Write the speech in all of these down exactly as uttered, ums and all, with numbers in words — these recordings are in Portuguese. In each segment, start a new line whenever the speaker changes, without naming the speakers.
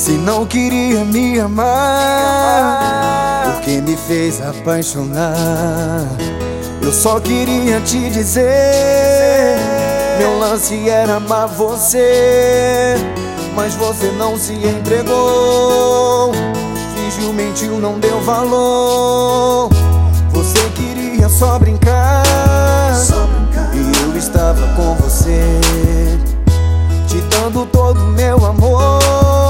Se não queria me amar, porque me fez apaixonar. Eu só queria te dizer, meu lance era amar você, mas você não se entregou. Fingiu, mentiu, não deu valor. Você queria só brincar, só brincar. E eu estava com você, te dando todo meu amor.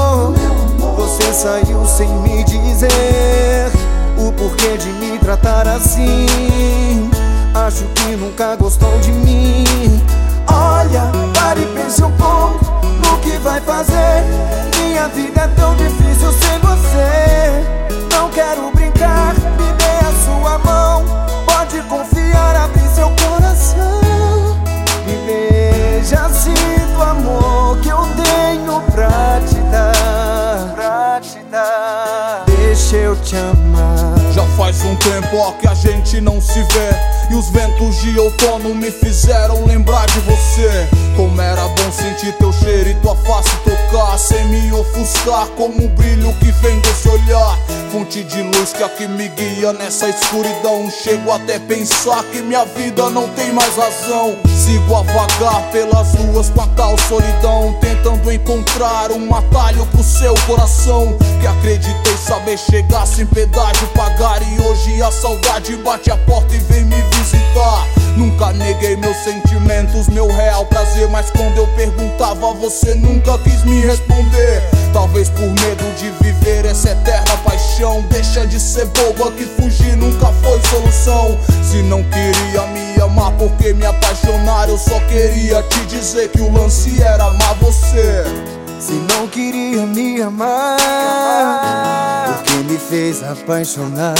Você saiu sem me dizer o porquê de me tratar assim. Acho que nunca gostou de mim. Olha, pare e pense um pouco no que vai fazer. Minha vida é tão difícil sem você. Não quero brincar, me dê a sua mão. Pode confiar, abre seu coração. Me veja, sinto o amor que eu tenho pra te dar, pra te dar. Deixa eu te amar.
Já faz um tempo ó, que a gente não se vê, e os ventos de outono me fizeram lembrar de você. Como era bom sentir teu cheiro e tua face tocar, sem me ofuscar, como o brilho que vem desse olhar. Fonte de luz que aqui me guia nessa escuridão. Chego até a pensar que minha vida não tem mais razão. Sigo a vagar pelas ruas com a tal solidão, tentando encontrar um atalho pro seu coração, que acreditei saber chegar sem pedágio pagar. E hoje a saudade bate a porta e vem me visitar. Nunca neguei meus sentimentos, meu real prazer, mas quando eu perguntava você nunca quis me responder. Talvez por medo de viver essa eterna paixão. Deixa de ser boba que fugir nunca foi solução. Se não queria me amar porque me apaixonar, eu só queria te dizer que o lance era amar você.
Se não queria me amar, porque me fez apaixonar.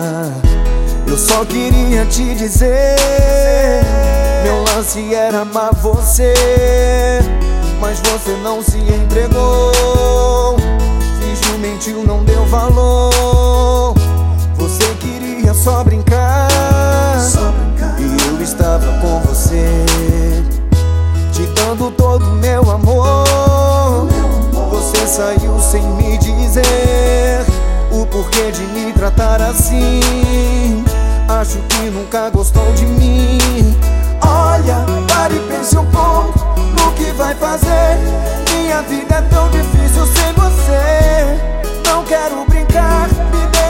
Eu só queria te dizer, meu lance era amar você, mas você não se entregou. Fingiu, mentiu, não deu valor. Você queria só brincar, só brincar. E eu estava com você, te dando todo meu amor. Você saiu sem me dizer o porquê de me tratar assim. Acho que nunca gostou de mim. Olha, pare e pense um pouco no que vai fazer. Minha vida é tão difícil sem você. Não quero brincar, me